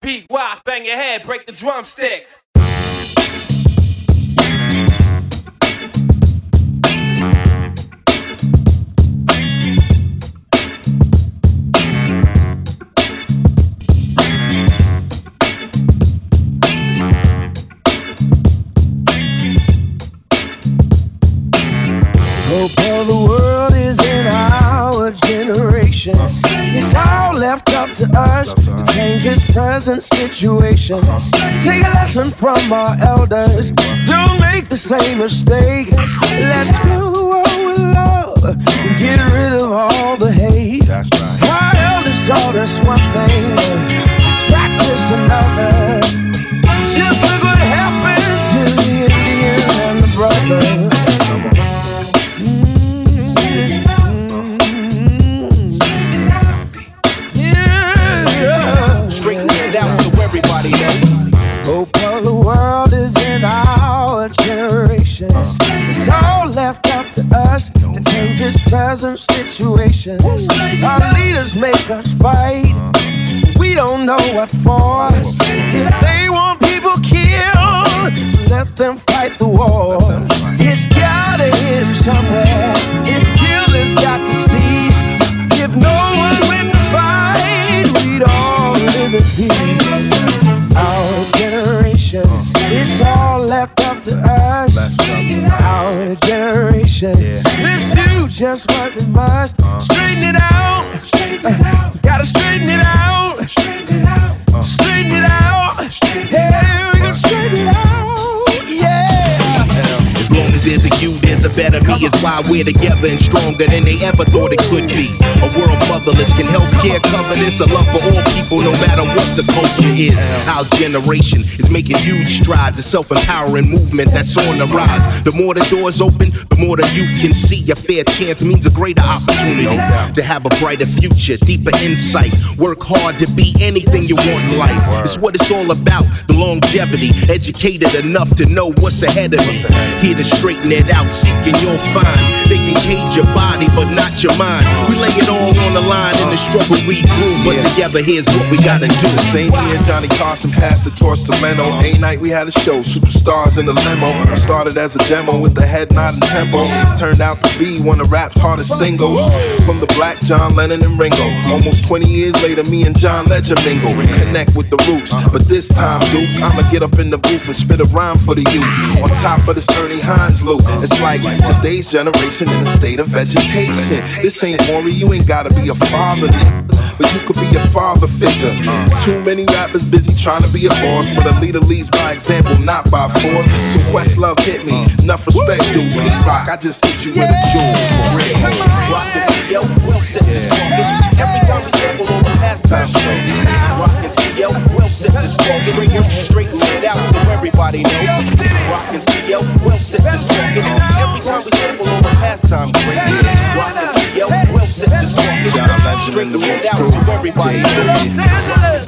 beat, why bang your head, break the drumsticks. Hope of the world is in our generation. It's all left up to us to change this present situation. Take a lesson from our elders. Don't make the same mistake. Let's fill the world with love and get rid of all the hate. Our elders taught us one thing, practice another. Just look what happened to the Indian and the brother. Hope of the world is in our generation. It's all left up to us to change this present situation. Our leaders make us fight. We don't know what for. If they want people killed, let them fight the war. It's gotta end somewhere. It's killing's got to cease. If no one went to fight, we'd all live in peace. Our generation, it's all left up to us. Our generation, let's do just what we must. Straighten it out, gotta straighten it out, straighten it out. Hey, we gonna straighten it out, yeah. As long as there's a you, there's a better me. It's why we're together and stronger than they ever thought it could be. A world motherless, can healthcare cover this? A love for all people, no matter what the culture is. Our generation is making huge strides. A self-empowering movement that's on the rise. The more the doors open, the more the youth can see. A fair chance means a greater opportunity to have a brighter future, deeper insight. Work hard to be anything you want in life. It's what it's all about, the longevity. Educated enough to know what's ahead of me. Here to straighten it out, seeking you'll find. They can cage your body, but not your mind. We lay it all on the line in the struggle we grew, but together here's what we gotta do. The same year Johnny Carson passed the torch to Leno. A-night we had a show, superstars in the limo. Started as a demo with the head nod and tempo. Turned out to be one of rap's hardest singles. From the Black John Lennon and Ringo. Almost 20 years later, me and John Legend mingle. Connect with the roots, but this time, Duke, I'ma get up in the booth and spit a rhyme for the youth. On top of this Ernie Hines loop, it's like today's generation in a state of vegetation. This ain't Maury, you ain't gotta be a father, but you could be a father figure. Too many rappers busy trying to be a boss, but a leader leads by example, not by force. So Questlove hit me, enough respect, dude. P-Rock, I just hit you with a jewel, for real. Rock and CL, we'll set the slogan. Every time we sample on the pastime strings. Rock and CL, we'll set the slogan. Bring it straight it out so everybody know. Rock and CL, we'll set the slogan. Every time we sample on the pastime strings. Rock and CL, we'll set the slogan. Straight it out so everybody know.